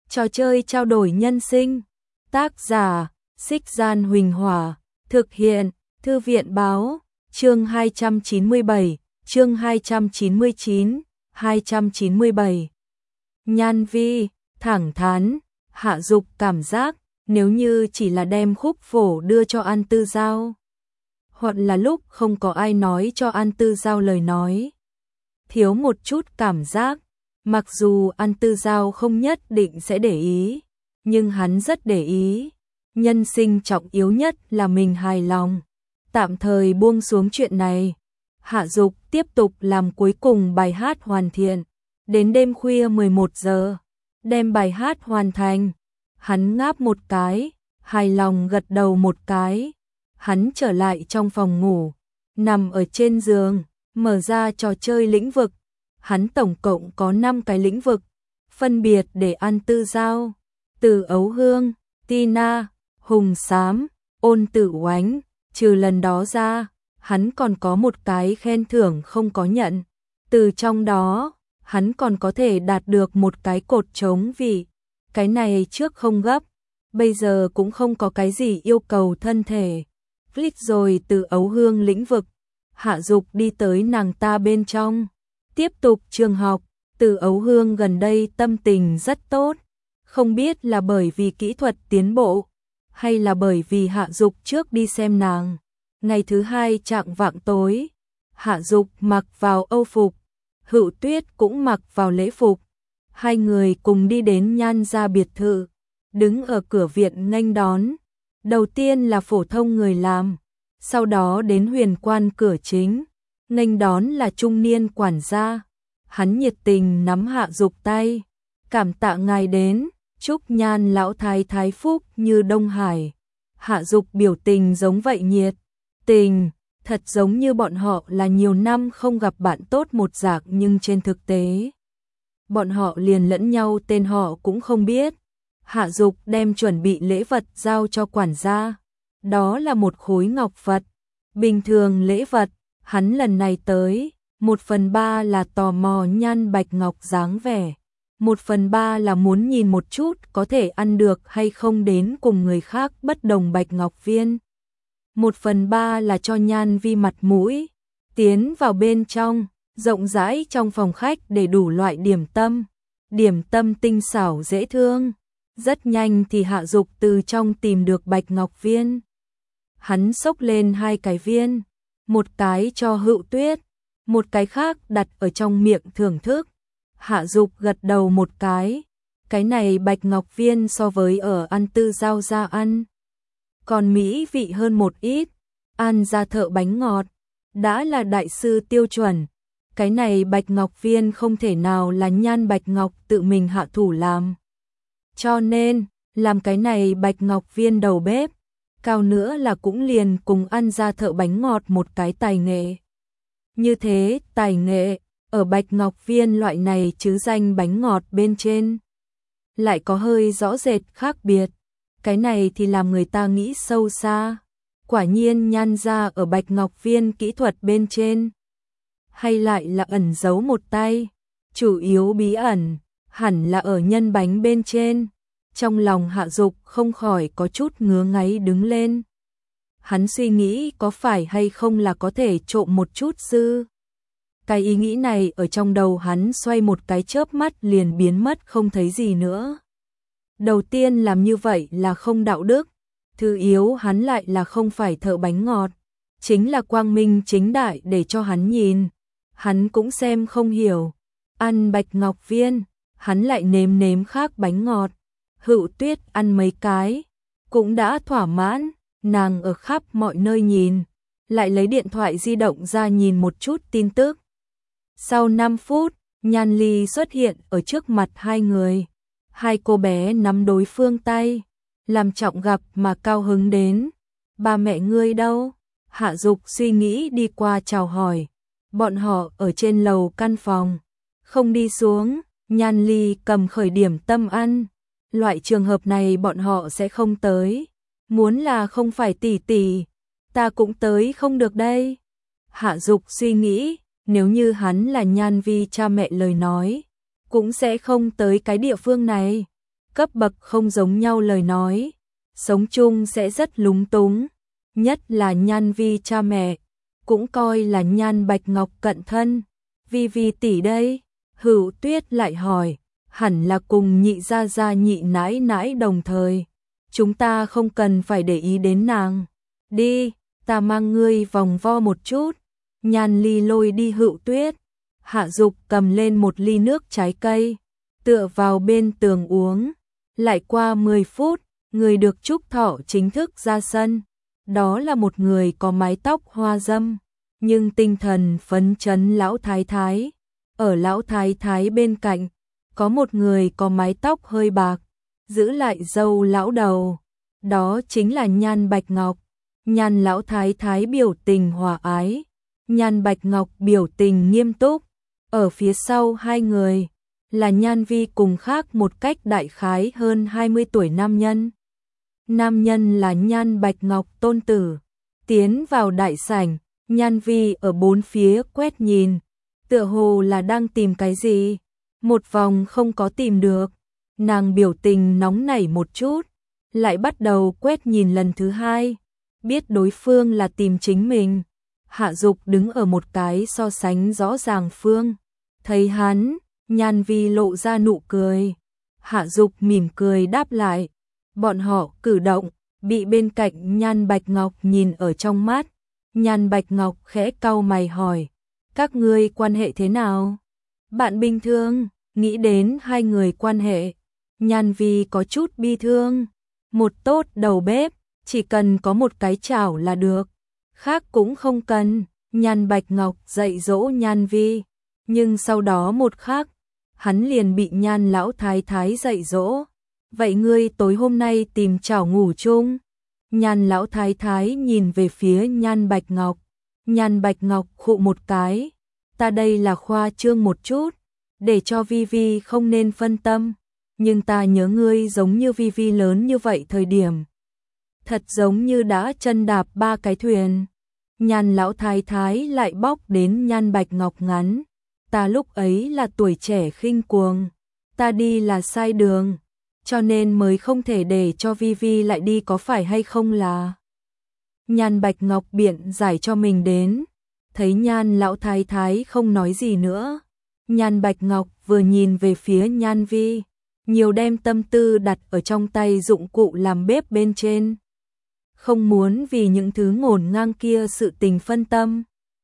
Trò chơi trao đổi nhân sinh. Tác giả: Xích Gian Huỳnh Hỏa. Thực hiện: Thư viện Báo. Chương 297, chương 299, 297. Nhan Vi thẳng thắn. Hạ Dục cảm giác nếu như chỉ là đem khúc phổ đưa cho An Tư Giao, hoặc là lúc không có ai nói cho An Tư Giao lời nói, thiếu một chút cảm giác. Mặc dù An Tư Giao không nhất định sẽ để ý, nhưng hắn rất để ý. Nhân sinh trọng yếu nhất là mình hài lòng. Tạm thời buông xuống chuyện này, Hạ Dục tiếp tục làm cuối cùng bài hát hoàn thiện. Đến đêm khuya 11 giờ, đem bài hát hoàn thành. Hắn ngáp một cái, hài lòng gật đầu một cái. Hắn trở lại trong phòng ngủ, nằm ở trên giường, mở ra trò chơi lĩnh vực. Hắn tổng cộng có 5 cái lĩnh vực, phân biệt để An Tư Giao, Từ Ấu Hương, Tina, Hùng Xám, Ôn Tử Oánh. Trừ lần đó ra, hắn còn có một cái khen thưởng không có nhận. Từ trong đó, hắn còn có thể đạt được một cái cột trống vị. Cái này trước không gấp, bây giờ cũng không có cái gì yêu cầu thân thể. Click rồi Từ Ấu Hương lĩnh vực, Hạ Dục đi tới nàng ta bên trong. Tiếp tục trường học. Từ Ấu Hương gần đây tâm tình rất tốt. Không biết là bởi vì kỹ thuật tiến bộ, hay là bởi vì Hạ Dục trước đi xem nàng. Ngày thứ hai chạng vạng tối, Hạ Dục mặc vào âu phục, Hữu Tuyết cũng mặc vào lễ phục. Hai người cùng đi đến Nhan gia biệt thự, đứng ở cửa viện nghênh đón. Đầu tiên là phổ thông người làm, sau đó đến huyền quan cửa chính. Nghênh đón là trung niên quản gia. Hắn nhiệt tình nắm Hạ Dục tay. Cảm tạ ngài đến, chúc Nhan lão thái thái phúc như Đông Hải. Hạ Dục biểu tình giống vậy nhiệt tình, thật giống như bọn họ là nhiều năm không gặp bạn tốt một dạng, nhưng trên thực tế bọn họ liền lẫn nhau tên họ cũng không biết. Hạ Dục đem chuẩn bị lễ vật giao cho quản gia. Đó là một khối ngọc vật. Bình thường lễ vật, hắn lần này tới, 1/3 là tò mò Nhan bạch ngọc dáng vẻ, 1/3 là muốn nhìn một chút có thể ăn được hay không đến cùng người khác bất đồng bạch ngọc viên. 1/3 là cho Nhan Vi mặt mũi. Tiến vào bên trong, rộng rãi trong phòng khách để đủ loại điểm tâm tinh xảo dễ thương. Rất nhanh thì Hạ Dục từ trong tìm được bạch ngọc viên. Hắn xốc lên 2 cái viên, một cái cho Hữu Tuyết, một cái khác đặt ở trong miệng thưởng thức. Hạ Dục gật đầu một cái này bạch ngọc viên so với ở An Tư Giao ra ăn còn mỹ vị hơn một ít. An gia thợ bánh ngọt đã là đại sư tiêu chuẩn, cái này bạch ngọc viên không thể nào là Nhan bạch ngọc tự mình hạ thủ làm, cho nên làm cái này bạch ngọc viên đầu bếp. Cao nữa là cũng liền cùng An gia thợ bánh ngọt một cái tài nghệ. Như thế tài nghệ ở bạch ngọc viên loại này chứ danh bánh ngọt bên trên lại có hơi rõ rệt khác biệt. Cái này thì làm người ta nghĩ sâu xa. Quả nhiên Nhan gia ở bạch ngọc viên kỹ thuật bên trên hay lại là ẩn giấu một tay. Chủ yếu bí ẩn hẳn là ở nhân bánh bên trên. Trong lòng Hạ Dục không khỏi có chút ngứa ngáy đứng lên. Hắn suy nghĩ có phải hay không là có thể trộm một chút dư. Cái ý nghĩ này ở trong đầu hắn xoay một cái chớp mắt liền biến mất không thấy gì nữa. Đầu tiên làm như vậy là không đạo đức. Thứ yếu hắn lại là không phải thợ bánh ngọt. Chính là quang minh chính đại để cho hắn nhìn. Hắn cũng xem không hiểu. Ăn bạch ngọc viên, hắn lại nếm khác bánh ngọt. Hữu Tuyết ăn mấy cái, cũng đã thỏa mãn. Nàng ở khắp mọi nơi nhìn, lại lấy điện thoại di động ra nhìn một chút tin tức. Sau 5 phút, Nhan Ly xuất hiện ở trước mặt hai người. Hai cô bé nắm đối phương tay, làm trọng gặp mà cao hứng đến. Ba mẹ ngươi đâu? Hạ Dục suy nghĩ đi qua chào hỏi. Bọn họ ở trên lầu căn phòng, không đi xuống. Nhan Ly cầm khởi điểm tâm ăn. Loại trường hợp này bọn họ sẽ không tới. Muốn là không phải tỷ tỷ, ta cũng tới không được đây. Hạ Dục suy nghĩ, nếu như hắn là Nhan Vi cha mẹ lời nói, cũng sẽ không tới cái địa phương này. cấp bậc không giống nhau lời nói, sống chung sẽ rất lúng túng, nhất là Nhan Vi cha mẹ, cũng coi là Nhan Bạch Ngọc cận thân. Vi tỷ đây, Hữu Tuyết lại hỏi, hẳn là cùng nhị gia gia nhị nãi nãi đồng thời, chúng ta không cần phải để ý đến nàng. Đi, ta mang ngươi vòng vo một chút. Nhan Ly lôi đi Hữu Tuyết, Hạ Dục cầm lên một ly nước trái cây, tựa vào bên tường uống. Lại qua 10 phút, người được chúc thọ chính thức ra sân. Đó là một người có mái tóc hoa dâm, nhưng tinh thần phấn chấn lão thái thái. Ở lão thái thái bên cạnh, có một người có mái tóc hơi bạc, giữ lại râu lão đầu. Đó chính là Nhan Bạch Ngọc. Nhan lão thái thái biểu tình hòa ái, Nhan Bạch Ngọc biểu tình nghiêm túc. Ở phía sau hai người là Nhan Vi cùng khác một cách đại khái hơn 20 tuổi nam nhân. Nam nhân là Nhan Bạch Ngọc tôn tử. Tiến vào đại sảnh, Nhan Vi ở bốn phía quét nhìn, tựa hồ là đang tìm cái gì. Một vòng không có tìm được, nàng biểu tình nóng nảy một chút, lại bắt đầu quét nhìn lần thứ hai, biết đối phương là tìm chính mình. Hạ Dục đứng ở một cái so sánh rõ ràng phương, thấy hắn, Nhan Vi lộ ra nụ cười. Hạ Dục mỉm cười đáp lại. Bọn họ cử động, bị bên cạnh Nhan Bạch Ngọc nhìn ở trong mắt. Nhan Bạch Ngọc khẽ cau mày hỏi, các ngươi quan hệ thế nào? Bạn bình thường, nghĩ đến hai người quan hệ. Nhan Vi có chút bi thương. Một tốt đầu bếp, chỉ cần có một cái chảo là được, khác cũng không cần. Nhan Bạch Ngọc dạy dỗ Nhan Vi, nhưng sau đó một khắc, hắn liền bị Nhan lão thái thái dạy dỗ. Vậy ngươi tối hôm nay tìm chảo ngủ chung? Nhan lão thái thái nhìn về phía Nhan Bạch Ngọc. Nhan Bạch Ngọc khụ một cái. Ta đây là khoa trương một chút, để cho Vi không nên phân tâm. Nhưng ta nhớ ngươi giống như Vi lớn như vậy thời điểm. Thật giống như đã chân đạp 3 cái thuyền. Nhan lão thái thái lại bóc đến Nhan Bạch Ngọc ngắn. Ta lúc ấy là tuổi trẻ khinh cuồng. Ta đi là sai đường, cho nên mới không thể để cho Vi lại đi, có phải hay không là? Nhan Bạch Ngọc biện giải cho mình đến. Thấy Nhan lão thái thái không nói gì nữa, Nhan Bạch Ngọc vừa nhìn về phía Nhan Vi, nhiều đem tâm tư đặt ở trong tay dụng cụ làm bếp bên trên. Không muốn vì những thứ ngổn ngang kia sự tình phân tâm.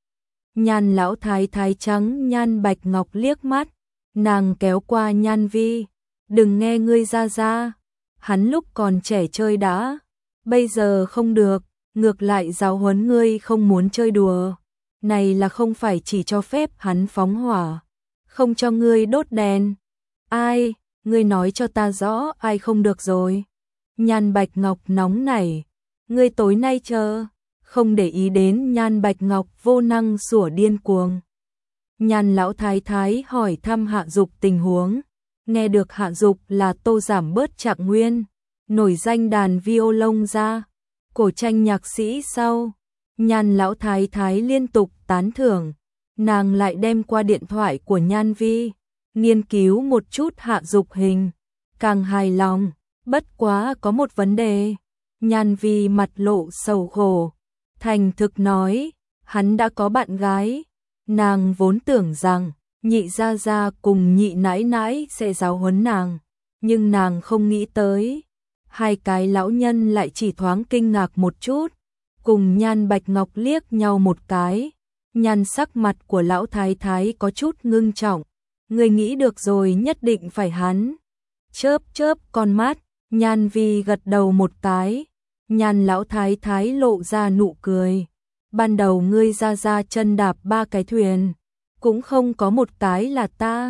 Nhan lão thái thái trắng Nhan Bạch Ngọc liếc mắt, nàng kéo qua Nhan Vi, đừng nghe ngươi ra, hắn lúc còn trẻ chơi đã, bây giờ không được, ngược lại giáo huấn ngươi không muốn chơi đùa. Này là không phải chỉ cho phép hắn phóng hỏa, không cho ngươi đốt đèn. Ai, ngươi nói cho ta rõ ai không được rồi. Nhan Bạch Ngọc nóng nảy, ngươi tối nay chờ. Không để ý đến Nhan Bạch Ngọc vô năng sủa điên cuồng. Nhan lão thái thái hỏi thăm Hạ Dục tình huống. Nghe được Hạ Dục là Tô Giảm Bớt Trạng Nguyên, nổi danh đàn violon ra, cổ tranh nhạc sĩ sau. Nhan lão thái thái liên tục tán thưởng. Nàng lại đem qua điện thoại của Nhan Vi, nghiên cứu một chút Hạ Dục hình, càng hài lòng. Bất quá có một vấn đề. Nhan Vi mặt lộ sầu khổ, thành thực nói, hắn đã có bạn gái. Nàng vốn tưởng rằng nhị gia gia cùng nhị nãi nãi sẽ giáo huấn nàng, nhưng nàng không nghĩ tới, hai cái lão nhân lại chỉ thoáng kinh ngạc một chút, cùng Nhan Bạch Ngọc liếc nhau một cái. Nhan sắc mặt của lão thái thái có chút ngưng trọng. Người nghĩ được rồi, nhất định phải hắn. Chớp chớp con mắt, Nhan Vi gật đầu một cái. Nhan lão thái thái lộ ra nụ cười. Ban đầu ngươi ra chân đạp 3 cái thuyền, cũng không có một cái là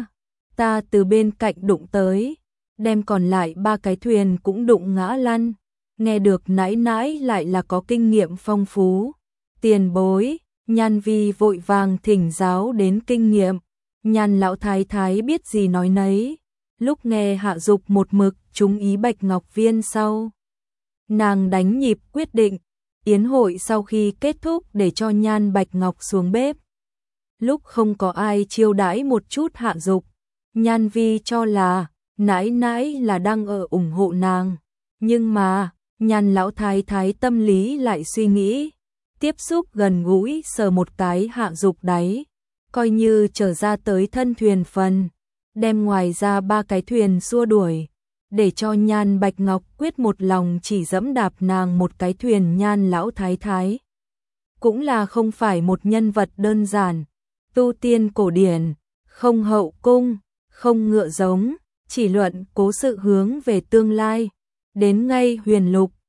ta từ bên cạnh đụng tới, đem còn lại 3 cái thuyền cũng đụng ngã lăn. Nghe được nãi nãi lại là có kinh nghiệm phong phú. Tiền bối, Nhan Vi vội vàng thỉnh giáo đến kinh nghiệm. Nhan lão thái thái biết gì nói nấy. Lúc nghe Hạ Dục một mực trúng ý Bạch Ngọc Viên sau, nàng đánh nhịp quyết định, yến hội sau khi kết thúc để cho Nhan Bạch Ngọc xuống bếp. Lúc không có ai chiêu đãi một chút Hạ Dục, Nhan Vi cho là nãi nãi là đang ở ủng hộ nàng. Nhưng mà, Nhan lão thái thái tâm lý lại suy nghĩ, tiếp xúc gần gũi sờ một cái hạ dục đáy, coi như trở ra tới thân thuyền phần, đem ngoài ra 3 cái thuyền xua đuổi, để cho Nhan Bạch Ngọc quyết một lòng chỉ dẫm đạp nàng một cái thuyền. Nhan lão thái thái cũng là không phải một nhân vật đơn giản, tu tiên cổ điển, không hậu cung, không ngựa giống, chỉ luận cố sự hướng về tương lai. Đến ngay Huyền Lục,